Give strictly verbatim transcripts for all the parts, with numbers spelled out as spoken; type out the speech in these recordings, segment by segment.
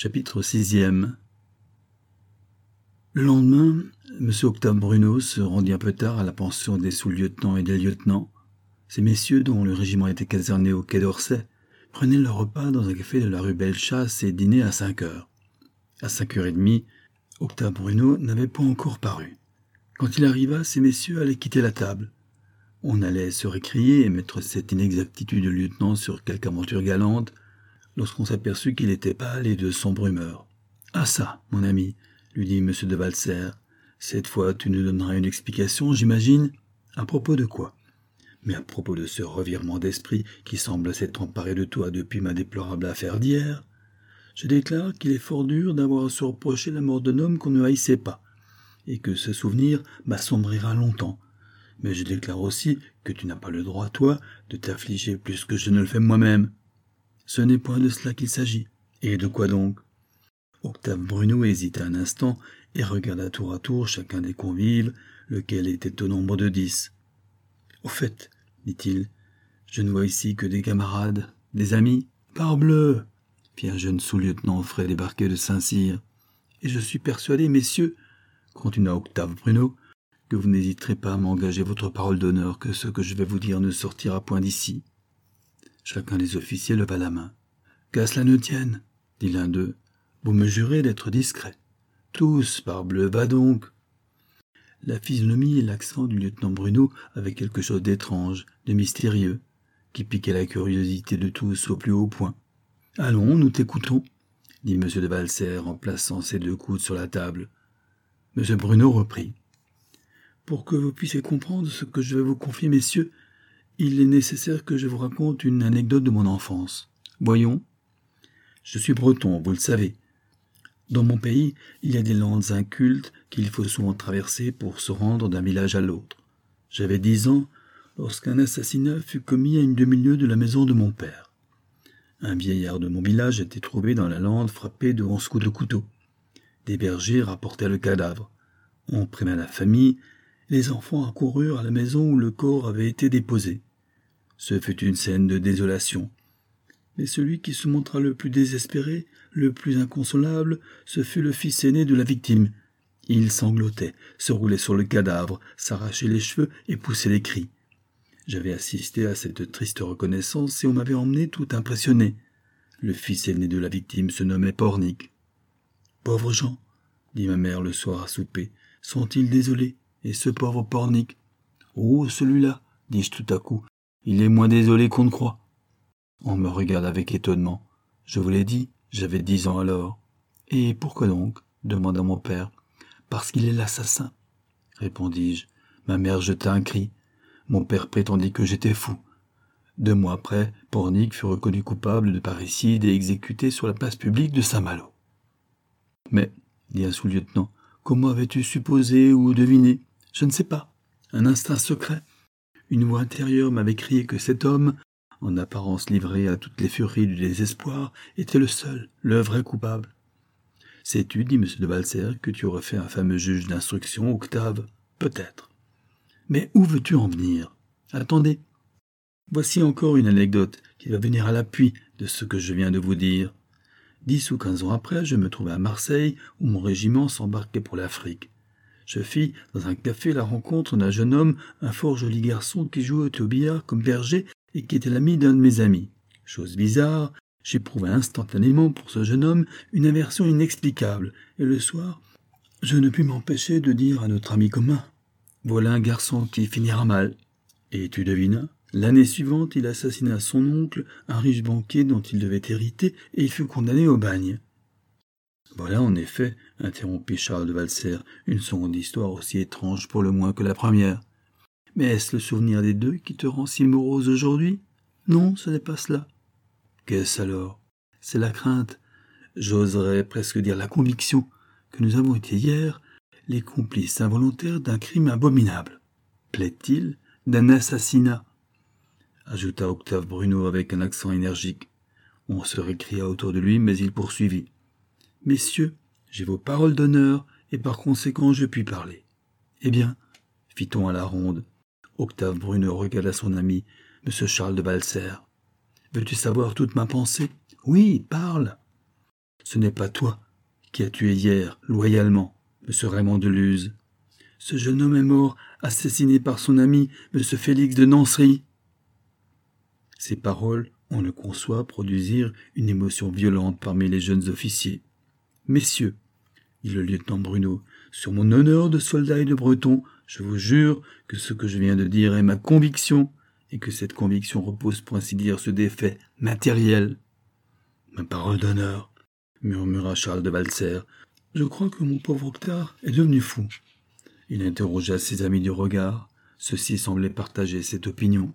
Chapitre sixième. Le lendemain, M. Octave Bruno se rendit un peu tard à la pension des sous-lieutenants et des lieutenants. Ces messieurs, dont le régiment était caserné au quai d'Orsay, prenaient leur repas dans un café de la rue Bellechasse et dînaient à cinq heures. À cinq heures et demie, Octave Bruno n'avait pas encore paru. Quand il arriva, ces messieurs allaient quitter la table. On allait se récrier et mettre cette inexactitude de lieutenant sur quelque aventure galante, lorsqu'on s'aperçut qu'il était pâle et de sombre humeur. « Ah ça, mon ami !» lui dit M. de Valserres. « Cette fois, tu nous donneras une explication, j'imagine. À propos de quoi ? Mais à propos de ce revirement d'esprit qui semble s'être emparé de toi depuis ma déplorable affaire d'hier. Je déclare qu'il est fort dur d'avoir à se reprocher la mort d'un homme qu'on ne haïssait pas, et que ce souvenir m'assombrira longtemps. Mais je déclare aussi que tu n'as pas le droit, toi, de t'affliger plus que je ne le fais moi-même. Ce n'est point de cela qu'il s'agit. Et de quoi donc ? Octave Bruno hésita un instant et regarda tour à tour chacun des convives, lequel était au nombre de dix. « Au fait, dit-il, je ne vois ici que des camarades, des amis. Parbleu !» fit un jeune sous-lieutenant frais débarqué de Saint-Cyr. « Et je suis persuadé, messieurs, continua Octave Bruno, que vous n'hésiterez pas à m'engager votre parole d'honneur que ce que je vais vous dire ne sortira point d'ici. » Chacun des officiers leva la main. « Qu'à cela ne tienne, dit l'un d'eux, vous me jurez d'être discret. Tous, parbleu, va donc. » La physionomie et l'accent du lieutenant Bruno avaient quelque chose d'étrange, de mystérieux, qui piquait la curiosité de tous au plus haut point. « Allons, nous t'écoutons, » dit M. de Valserres en plaçant ses deux coudes sur la table. M. Bruno reprit. « Pour que vous puissiez comprendre ce que je vais vous confier, messieurs, il est nécessaire que je vous raconte une anecdote de mon enfance. Voyons. Je suis breton, vous le savez. Dans mon pays, il y a des landes incultes qu'il faut souvent traverser pour se rendre d'un village à l'autre. J'avais dix ans lorsqu'un assassinat fut commis à une demi-lieue de la maison de mon père. Un vieillard de mon village était trouvé dans la lande frappé de onze coups de couteau. Des bergers rapportèrent le cadavre. On prévint la famille. Les enfants accoururent à la maison où le corps avait été déposé. Ce fut une scène de désolation. Mais celui qui se montra le plus désespéré, le plus inconsolable, ce fut le fils aîné de la victime. Il sanglotait, se roulait sur le cadavre, s'arrachait les cheveux et poussait des cris. J'avais assisté à cette triste reconnaissance et on m'avait emmené tout impressionné. Le fils aîné de la victime se nommait Pornic. « Pauvres gens, dit ma mère le soir à souper, sont-ils désolés, et ce pauvre Pornic ? Oh, celui-là, dis-je tout à coup, il est moins désolé qu'on ne croit. » On me regarde avec étonnement. Je vous l'ai dit, j'avais dix ans alors. « Et pourquoi donc ? Demanda mon père. « Parce qu'il est l'assassin, répondis-je. Ma mère jeta un cri. Mon père prétendit que j'étais fou. Deux mois après, Pornic fut reconnu coupable de parricide et exécuté sur la place publique de Saint-Malo. « Mais, dit un sous-lieutenant, comment avais-tu supposé ou deviné ? Je ne sais pas. Un instinct secret. Une voix intérieure m'avait crié que cet homme, en apparence livré à toutes les furies du désespoir, était le seul, le vrai coupable. Sais-tu, dit M. de Valserres, que tu aurais fait un fameux juge d'instruction, Octave ? Peut-être. Mais où veux-tu en venir ? Attendez. Voici encore une anecdote qui va venir à l'appui de ce que je viens de vous dire. Dix ou quinze ans après, je me trouvais à Marseille, où mon régiment s'embarquait pour l'Afrique. Je fis, dans un café, la rencontre d'un jeune homme, un fort joli garçon qui jouait au billard comme berger et qui était l'ami d'un de mes amis. Chose bizarre, j'éprouvai instantanément pour ce jeune homme une aversion inexplicable, et le soir, je ne pus m'empêcher de dire à notre ami commun « Voilà un garçon qui finira mal. » Et tu devinas ? L'année suivante, il assassina son oncle, un riche banquier dont il devait hériter, et il fut condamné au bagne. « Voilà en effet, interrompit Charles de Valserres, une seconde histoire aussi étrange pour le moins que la première. Mais est-ce le souvenir des deux qui te rend si morose aujourd'hui ? Non, ce n'est pas cela. Qu'est-ce alors ? C'est la crainte, j'oserais presque dire la conviction, que nous avons été hier les complices involontaires d'un crime abominable. Plaît-il d'un assassinat ? Ajouta Octave Bruno avec un accent énergique. On se récria autour de lui, mais il poursuivit. « Messieurs, j'ai vos paroles d'honneur, et par conséquent je puis parler. » « Eh bien, fit-on à la ronde. Octave Bruno regarda son ami, M. Charles de Valserres. « Veux-tu savoir toute ma pensée ? Oui, parle !» Ce n'est pas toi qui as tué hier, loyalement, M. Raymond de Luz. Ce jeune homme est mort, assassiné par son ami, M. Félix de Nancerie. » Ces paroles, on le conçoit, produisirent une émotion violente parmi les jeunes officiers. « Messieurs, dit le lieutenant Bruneau, sur mon honneur de soldat et de breton, je vous jure que ce que je viens de dire est ma conviction, et que cette conviction repose pour ainsi dire sur des faits matériels. »« Ma parole d'honneur, » murmura Charles de Valserre, « je crois que mon pauvre Octave est devenu fou. » Il interrogea ses amis du regard. Ceux-ci semblaient partager cette opinion.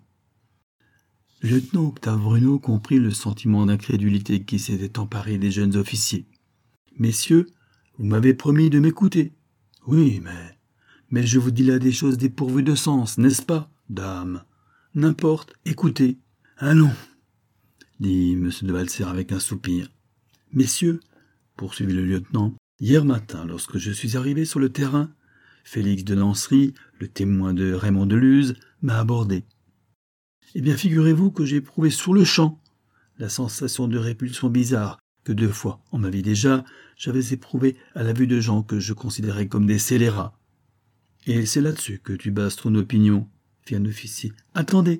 Le lieutenant Octave Bruneau comprit le sentiment d'incrédulité qui s'était emparé des jeunes officiers. « Messieurs, vous m'avez promis de m'écouter. »« Oui, mais... mais je vous dis là des choses dépourvues de sens, n'est-ce pas, dame ? N'importe, écoutez. »« Allons, » dit M. de Valserre avec un soupir. « Messieurs, » poursuivit le lieutenant, « hier matin, lorsque je suis arrivé sur le terrain, Félix de Nancerie, le témoin de Raymond de Luz, m'a abordé. Eh bien, figurez-vous que j'ai éprouvé sur le champ la sensation de répulsion bizarre que deux fois, en ma vie déjà, j'avais éprouvée à la vue de gens que je considérais comme des scélérats. Et c'est là-dessus que tu bases ton opinion, fit un officier. Attendez.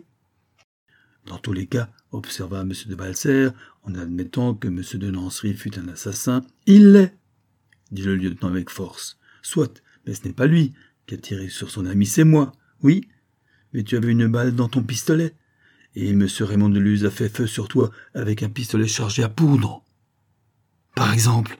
Dans tous les cas, observa M. de Valserre, en admettant que M. de Nancerie fût un assassin, il l'est, dit le lieutenant avec force. Soit, mais ce n'est pas lui qui a tiré sur son ami, c'est moi, oui, mais tu avais une balle dans ton pistolet, et M. Raymond de Luz a fait feu sur toi avec un pistolet chargé à poudre. Par exemple.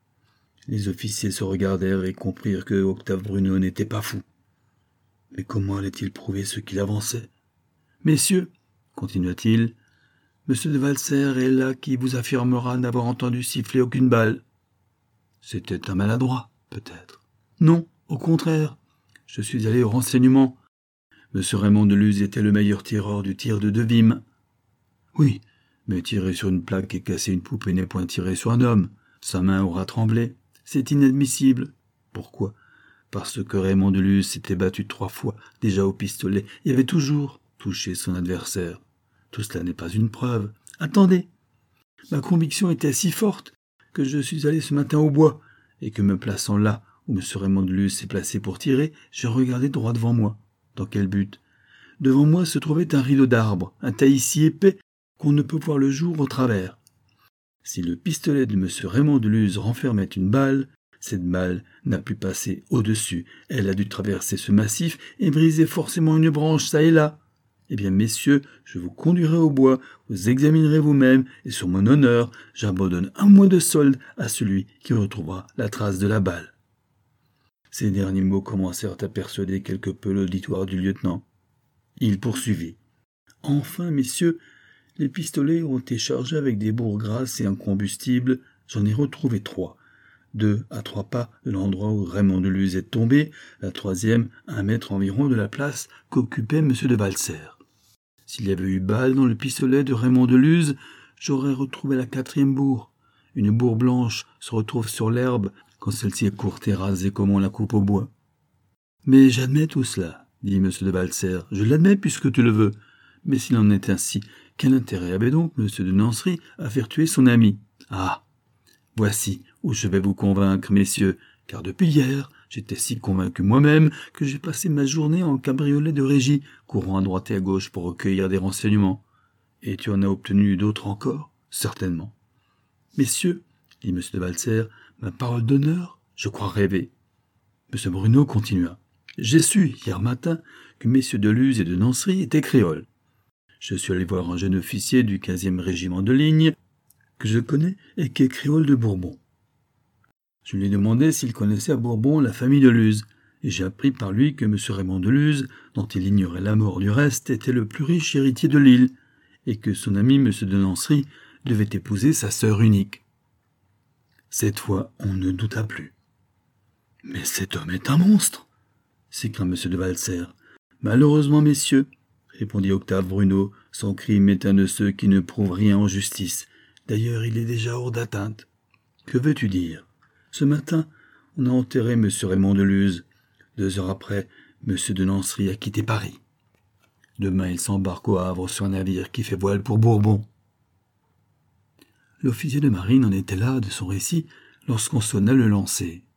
Les officiers se regardèrent et comprirent que Octave Bruneau n'était pas fou. Mais comment allait-il prouver ce qu'il avançait ? Messieurs, continua-t-il, M. de Valserre est là qui vous affirmera n'avoir entendu siffler aucune balle. C'était un maladroit, peut-être. Non, au contraire, je suis allé au renseignement. M. Raymond de Luz était le meilleur tireur du tir de Devime. Oui, mais tirer sur une plaque et casser une poupée n'est point tirer sur un homme. Sa main aura tremblé. C'est inadmissible. Pourquoi ? Parce que Raymond de Luz s'était battu trois fois déjà au pistolet et avait toujours touché son adversaire. Tout cela n'est pas une preuve. Attendez. Ma conviction était si forte que je suis allé ce matin au bois et que me plaçant là où M. Raymond de Luz s'est placé pour tirer, j'ai regardé droit devant moi. Dans quel but ? Devant moi se trouvait un rideau d'arbres, un taillis si épais qu'on ne peut voir le jour au travers. Si le pistolet de M. Raymond de Luz renfermait une balle, cette balle n'a pu passer au-dessus. Elle a dû traverser ce massif et briser forcément une branche çà et là. Eh bien, messieurs, je vous conduirai au bois, vous examinerez vous-même, et sur mon honneur, j'abandonne un mois de solde à celui qui retrouvera la trace de la balle. Ces derniers mots commencèrent à persuader quelque peu l'auditoire du lieutenant. Il poursuivit. « Enfin, messieurs, les pistolets ont été chargés avec des bourres grasses et un combustible. J'en ai retrouvé trois. Deux à trois pas de l'endroit où Raymond de Luz est tombé, la troisième à un mètre environ de la place qu'occupait M. de Valserre. S'il y avait eu balle dans le pistolet de Raymond de Luz, j'aurais retrouvé la quatrième bourre. Une bourre blanche se retrouve sur l'herbe quand celle-ci est courte et rasée comme on la coupe au bois. « Mais j'admets tout cela, dit M. de Valserre. Je l'admets puisque tu le veux. Mais s'il en est ainsi, quel intérêt avait donc M. de Nancerie à faire tuer son ami ? Ah, voici où je vais vous convaincre, messieurs, car depuis hier, j'étais si convaincu moi-même que j'ai passé ma journée en cabriolet de régie, courant à droite et à gauche pour recueillir des renseignements. Et tu en as obtenu d'autres encore ? Certainement. Messieurs, dit M. de Valserre, ma parole d'honneur, je crois rêver. M. Bruneau continua. J'ai su, hier matin, que messieurs de Luz et de Nancerie étaient créoles. Je suis allé voir un jeune officier du quinzième régiment de ligne, que je connais et qui est créole de Bourbon. Je lui ai demandé s'il connaissait à Bourbon la famille de Luz, et j'ai appris par lui que M. Raymond de Luz, dont il ignorait la mort du reste, était le plus riche héritier de l'île, et que son ami M. de Nancerie devait épouser sa sœur unique. Cette fois, on ne douta plus. « Mais cet homme est un monstre !» s'écria M. de Valserre. « Malheureusement, messieurs, » répondit Octave Bruneau, « son crime est un de ceux qui ne prouvent rien en justice. D'ailleurs, il est déjà hors d'atteinte. Que veux-tu dire ? Ce matin, on a enterré M. Raymond de Luz. Deux heures après, M. de Nancerie a quitté Paris. Demain, il s'embarque au Havre sur un navire qui fait voile pour Bourbon. » L'officier de marine en était là de son récit lorsqu'on sonna le lancer.